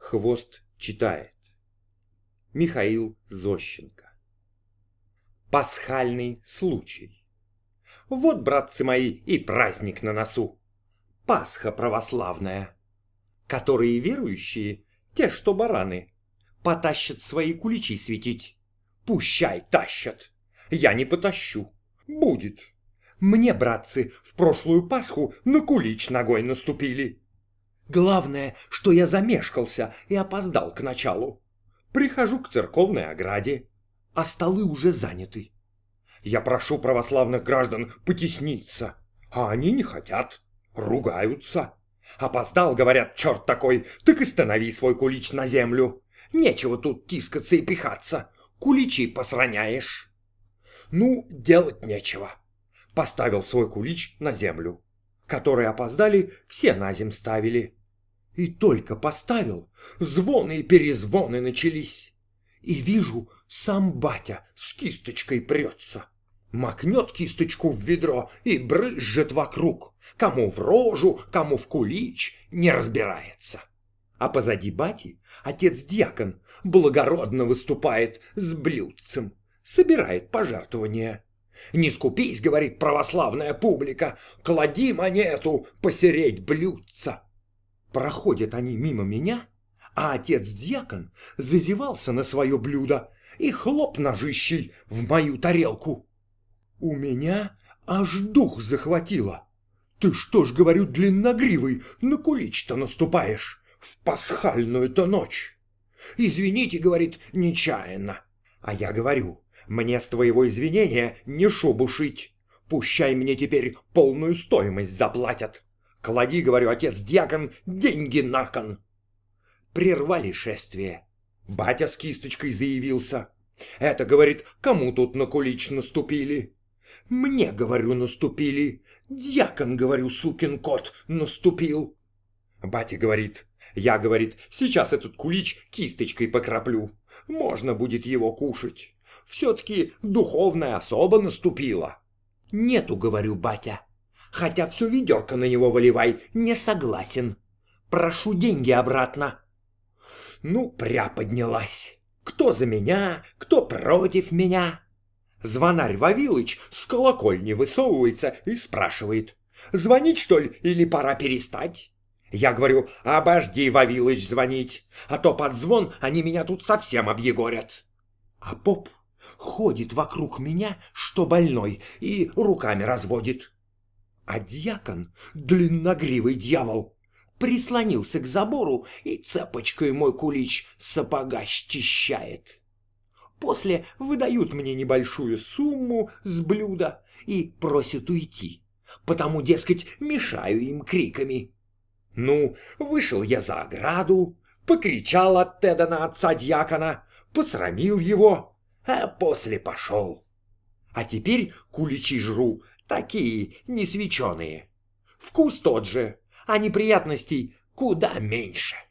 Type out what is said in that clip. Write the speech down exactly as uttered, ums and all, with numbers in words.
Хвост читает. Михаил Зощенко. Пасхальный случай. Вот, братцы мои, и праздник на носу. Пасха православная. Которые верующие, те, что бараны, потащат свои куличи светить. Пущай тащат. Я не потащу. Будет. Мне, братцы, в прошлую Пасху на кулич ногой наступили. Главное, что я замешкался и опоздал к началу. Прихожу к церковной ограде, а столы уже заняты. Я прошу православных граждан потесниться, а они не хотят, ругаются. Опоздал, говорят, черт такой, так и станови свой кулич на землю. Нечего тут тискаться и пихаться, куличи посраняешь. Ну, делать нечего. Поставил свой кулич на землю. Которые опоздали, все на земь ставили. И только поставил, звоны и перезвоны начались. И вижу, сам батя с кисточкой прется. Макнет кисточку в ведро и брызжет вокруг. Кому в рожу, кому в кулич, не разбирается. А позади бати отец-дьякон благородно выступает с блюдцем, собирает пожертвования. «Не скупись, — говорит православная публика, — клади монету посереть блюдца». Проходят они мимо меня, а отец-дьякон зазевался на свое блюдо и хлоп ножищей в мою тарелку. У меня аж дух захватило. Ты что ж, говорю, длинногривый, на кулич-то наступаешь в пасхальную-то ночь? Извините, говорит, нечаянно. А я говорю, мне с твоего извинения не шубу шить. Пущай мне теперь полную стоимость заплатят. Клади, говорю, отец-дьякон, деньги на кон. Прервали шествие. Батя с кисточкой заявился. Это, говорит, кому тут на кулич наступили? Мне, говорю, наступили. Дьякон, говорю, сукин кот, наступил. Батя говорит, я, говорит, сейчас этот кулич кисточкой покраплю. Можно будет его кушать. Все-таки духовная особа наступила. Нету, говорю, батя. Хотя все ведерко на него выливай, не согласен. Прошу деньги обратно. Ну, пря поднялась. Кто за меня, кто против меня. Звонарь Вавилыч с колокольни высовывается и спрашивает: звонить, что ли, или пора перестать? Я говорю: обожди, Вавилыч, звонить, а то под звон они меня тут совсем объегорят. А поп ходит вокруг меня, что больной, и руками разводит. А дьякон, длинногривый дьявол, прислонился к забору и цепочкой мой кулич сапога счищает. После выдают мне небольшую сумму с блюда и просят уйти, потому, дескать, мешаю им криками. Ну, вышел я за ограду, покричал от Теда на отца-дьякона, посрамил его, а после пошел. А теперь куличи жру, такие несвеченые. Вкус тот же, а неприятностей куда меньше.